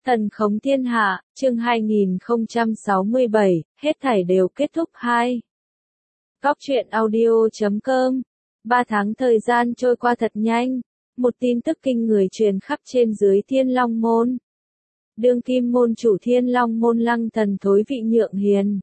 Thần khống thiên hạ, chương 2067, hết thảy đều kết thúc 2. Góc truyện audio.com. 3 tháng thời gian trôi qua thật nhanh, một tin tức kinh người truyền khắp trên dưới Thiên Long Môn. Đương kim môn chủ Thiên Long Môn Lăng Thần thối vị nhượng hiền.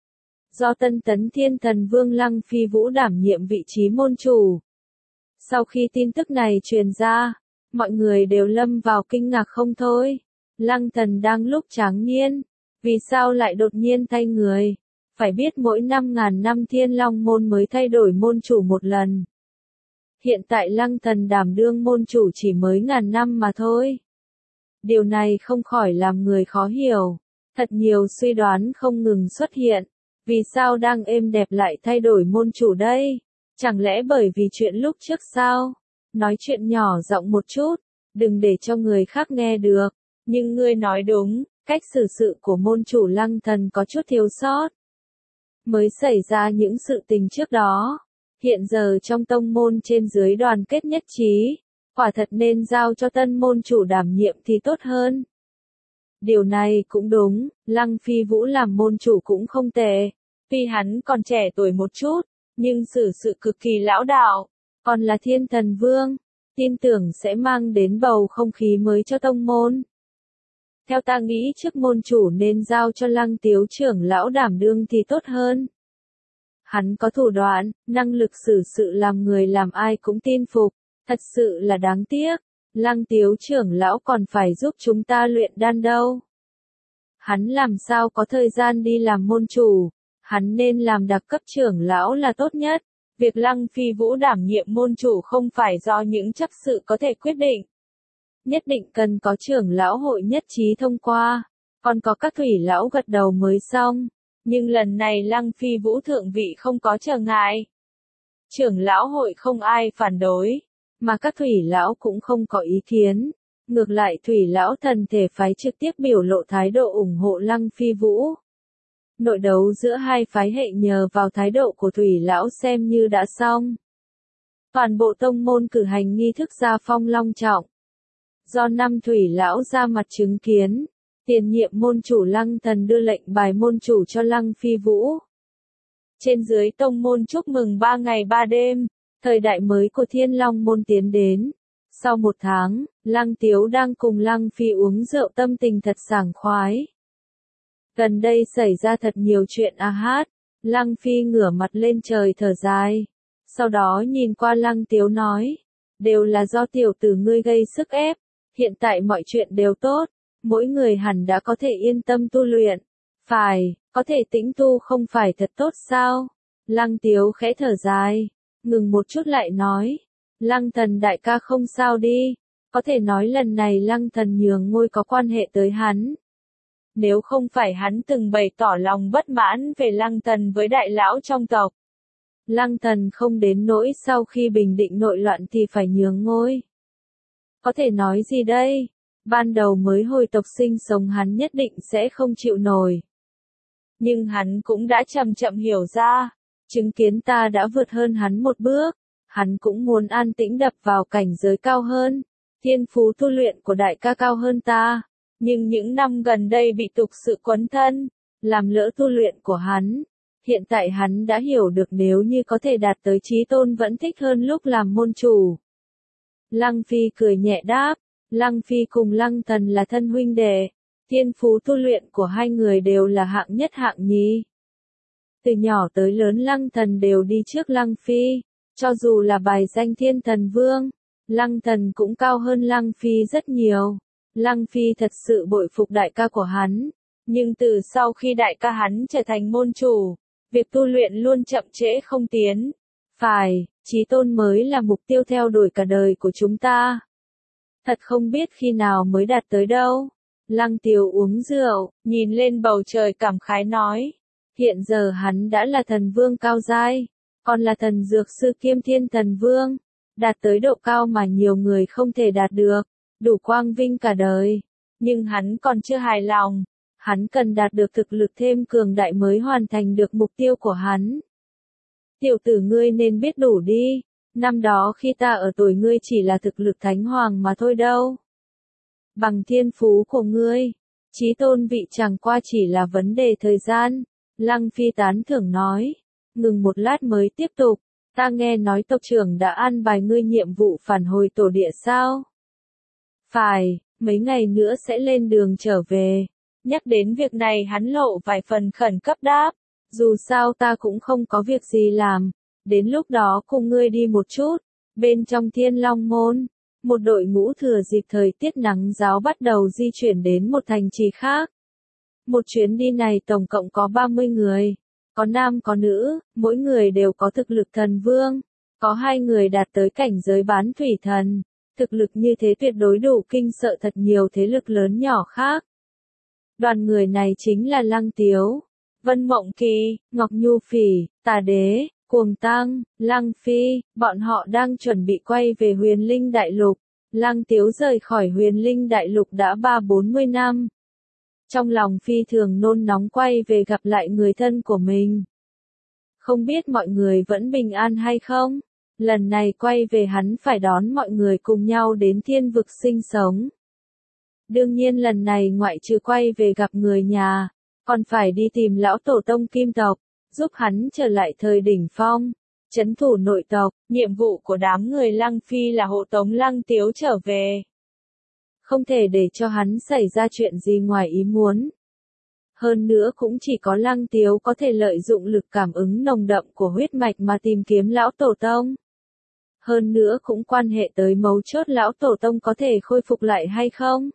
Do tân tấn Thiên Thần Vương Lăng Phi Vũ đảm nhiệm vị trí môn chủ. Sau khi tin tức này truyền ra, mọi người đều lâm vào kinh ngạc không thôi. Lăng Thần đang lúc tráng niên, vì sao lại đột nhiên thay người? Phải biết mỗi 5.000 năm Thiên Long Môn mới thay đổi môn chủ một lần. Hiện tại Lăng Thần đảm đương môn chủ chỉ mới ngàn năm mà thôi. Điều này không khỏi làm người khó hiểu. Thật nhiều suy đoán không ngừng xuất hiện. Vì sao đang êm đẹp lại thay đổi môn chủ đây? Chẳng lẽ bởi vì chuyện lúc trước sao? Nói chuyện nhỏ giọng một chút, đừng để cho người khác nghe được. Nhưng ngươi nói đúng, cách xử sự của môn chủ Lăng Thần có chút thiếu sót. Mới xảy ra những sự tình trước đó. Hiện giờ trong tông môn trên dưới đoàn kết nhất trí. Quả thật nên giao cho tân môn chủ đảm nhiệm thì tốt hơn. Điều này cũng đúng, Lăng Phi Vũ làm môn chủ cũng không tệ. Tuy hắn còn trẻ tuổi một chút, nhưng xử sự cực kỳ lão đạo. Còn là Thiên Thần Vương, tin tưởng sẽ mang đến bầu không khí mới cho tông môn. Theo ta nghĩ trước môn chủ nên giao cho Lăng Tiếu trưởng lão đảm đương thì tốt hơn. Hắn có thủ đoạn, năng lực xử sự làm người làm ai cũng tin phục, thật sự là đáng tiếc. Lăng Tiếu trưởng lão còn phải giúp chúng ta luyện đan đâu. Hắn làm sao có thời gian đi làm môn chủ, hắn nên làm đặc cấp trưởng lão là tốt nhất. Việc Lăng Phi Vũ đảm nhiệm môn chủ không phải do những chấp sự có thể quyết định. Nhất định cần có trưởng lão hội nhất trí thông qua, còn có các thủy lão gật đầu mới xong. Nhưng lần này Lăng Phi Vũ thượng vị không có trở ngại. Trưởng lão hội không ai phản đối, mà các thủy lão cũng không có ý kiến. Ngược lại thủy lão thần thể phái trực tiếp biểu lộ thái độ ủng hộ Lăng Phi Vũ. Nội đấu giữa hai phái hệ nhờ vào thái độ của thủy lão xem như đã xong. Toàn bộ tông môn cử hành nghi thức gia phong long trọng. Do 5 thủy lão ra mặt chứng kiến, tiền nhiệm môn chủ Lăng Thần đưa lệnh bài môn chủ cho Lăng Phi Vũ. Trên dưới tông môn chúc mừng 3 ngày 3 đêm, thời đại mới của Thiên Long Môn tiến đến. Sau 1 tháng, Lăng Tiếu đang cùng Lăng Phi uống rượu tâm tình thật sảng khoái. Gần đây xảy ra thật nhiều chuyện hát. Lăng Phi ngửa mặt lên trời thở dài. Sau đó nhìn qua Lăng Tiếu nói, đều là do tiểu tử ngươi gây sức ép. Hiện tại mọi chuyện đều tốt, mỗi người hẳn đã có thể yên tâm tu luyện. Phải, có thể tĩnh tu không phải thật tốt sao? Lăng Tiếu khẽ thở dài, ngừng một chút lại nói, Lăng Thần đại ca không sao đi, có thể nói lần này Lăng Thần nhường ngôi có quan hệ tới hắn. Nếu không phải hắn từng bày tỏ lòng bất mãn về Lăng Thần với đại lão trong tộc. Lăng Thần không đến nỗi sau khi bình định nội loạn thì phải nhường ngôi. Có thể nói gì đây? Ban đầu mới hồi tộc sinh sống hắn nhất định sẽ không chịu nổi. Nhưng hắn cũng đã chậm chậm hiểu ra, chứng kiến ta đã vượt hơn hắn một bước, hắn cũng muốn an tĩnh đập vào cảnh giới cao hơn. Thiên phú tu luyện của đại ca cao hơn ta, nhưng những năm gần đây bị tục sự quấn thân, làm lỡ tu luyện của hắn. Hiện tại hắn đã hiểu được nếu như có thể đạt tới chí tôn vẫn thích hơn lúc làm môn chủ. Lăng Phi cười nhẹ đáp, Lăng Phi cùng Lăng Thần là thân huynh đệ, thiên phú tu luyện của hai người đều là hạng nhất hạng nhì. Từ nhỏ tới lớn Lăng Thần đều đi trước Lăng Phi, cho dù là bài danh Thiên Thần Vương, Lăng Thần cũng cao hơn Lăng Phi rất nhiều. Lăng Phi thật sự bội phục đại ca của hắn, nhưng từ sau khi đại ca hắn trở thành môn chủ, việc tu luyện luôn chậm trễ không tiến. Phải, chí tôn mới là mục tiêu theo đuổi cả đời của chúng ta. Thật không biết khi nào mới đạt tới đâu. Lăng Tiếu uống rượu, nhìn lên bầu trời cảm khái nói. Hiện giờ hắn đã là thần vương cao giai, còn là thần dược sư kiêm Thiên Thần Vương. Đạt tới độ cao mà nhiều người không thể đạt được, đủ quang vinh cả đời. Nhưng hắn còn chưa hài lòng, hắn cần đạt được thực lực thêm cường đại mới hoàn thành được mục tiêu của hắn. Tiểu tử ngươi nên biết đủ đi, năm đó khi ta ở tuổi ngươi chỉ là thực lực thánh hoàng mà thôi đâu. Bằng thiên phú của ngươi, chí tôn vị chẳng qua chỉ là vấn đề thời gian. Lăng Phi tán thưởng nói. Ngừng một lát mới tiếp tục. Ta nghe nói tộc trưởng đã an bài ngươi nhiệm vụ phản hồi tổ địa sao? Phải, mấy ngày nữa sẽ lên đường trở về. Nhắc đến việc này hắn lộ vài phần khẩn cấp đáp. Dù sao ta cũng không có việc gì làm. Đến lúc đó cùng ngươi đi một chút. Bên trong Thiên Long Môn, một đội ngũ thừa dịp thời tiết nắng ráo bắt đầu di chuyển đến một thành trì khác. Một chuyến đi này tổng cộng có 30 người. Có nam có nữ, mỗi người đều có thực lực thần vương. Có 2 người đạt tới cảnh giới bán thủy thần. Thực lực như thế tuyệt đối đủ kinh sợ thật nhiều thế lực lớn nhỏ khác. Đoàn người này chính là Lăng Tiếu, Vân Mộng Kỳ, Ngọc Nhu Phỉ, Tà Đế, Cuồng Tăng, Lăng Phi, bọn họ đang chuẩn bị quay về Huyền Linh Đại Lục. Lăng Tiếu rời khỏi Huyền Linh Đại Lục đã 30-40 năm. Trong lòng phi thường nôn nóng quay về gặp lại người thân của mình. Không biết mọi người vẫn bình an hay không? Lần này quay về hắn phải đón mọi người cùng nhau đến thiên vực sinh sống. Đương nhiên lần này ngoại trừ quay về gặp người nhà, còn phải đi tìm lão tổ tông kim tộc, giúp hắn trở lại thời đỉnh phong, trấn thủ nội tộc. Nhiệm vụ của đám người Lăng Phi là hộ tống Lăng Tiếu trở về. Không thể để cho hắn xảy ra chuyện gì ngoài ý muốn. Hơn nữa cũng chỉ có Lăng Tiếu có thể lợi dụng lực cảm ứng nồng đậm của huyết mạch mà tìm kiếm lão tổ tông. Hơn nữa cũng quan hệ tới mấu chốt lão tổ tông có thể khôi phục lại hay không.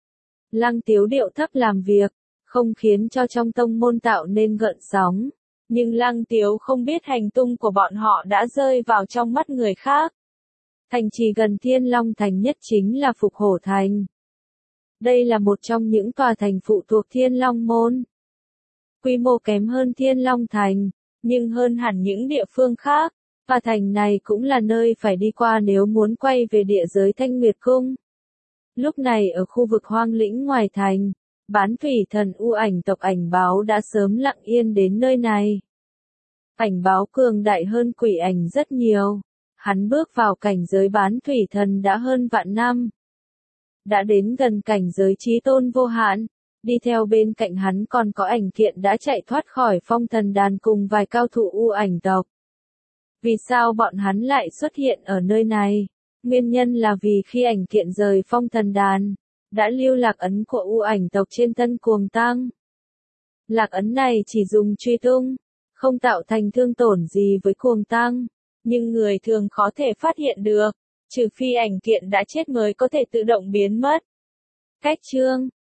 Lăng Tiếu điệu thấp làm việc, không khiến cho trong tông môn tạo nên gợn sóng. Nhưng Lăng Tiếu không biết hành tung của bọn họ đã rơi vào trong mắt người khác. Thành trì gần Thiên Long Thành nhất chính là Phục Hổ Thành. Đây là một trong những tòa thành phụ thuộc Thiên Long Môn. Quy mô kém hơn Thiên Long Thành, nhưng hơn hẳn những địa phương khác. Tòa thành này cũng là nơi phải đi qua nếu muốn quay về địa giới Thanh Nguyệt Cung. Lúc này ở khu vực hoang lĩnh ngoài thành, bán thủy thần U Ảnh tộc Ảnh Báo đã sớm lặng yên đến nơi này. Ảnh Báo cường đại hơn Quỷ Ảnh rất nhiều. Hắn bước vào cảnh giới bán thủy thần đã hơn vạn năm. Đã đến gần cảnh giới chí tôn vô hạn. Đi theo bên cạnh hắn còn có Ảnh Kiện đã chạy thoát khỏi phong thần đàn cùng vài cao thủ U Ảnh tộc. Vì sao bọn hắn lại xuất hiện ở nơi này? Nguyên nhân là vì khi Ảnh Kiện rời phong thần đàn, đã lưu lạc ấn của U Ảnh tộc trên thân Cuồng Tăng. Lạc ấn này chỉ dùng truy tung, không tạo thành thương tổn gì với Cuồng Tăng, nhưng người thường khó thể phát hiện được, trừ phi Ảnh Kiện đã chết mới có thể tự động biến mất. Cách chương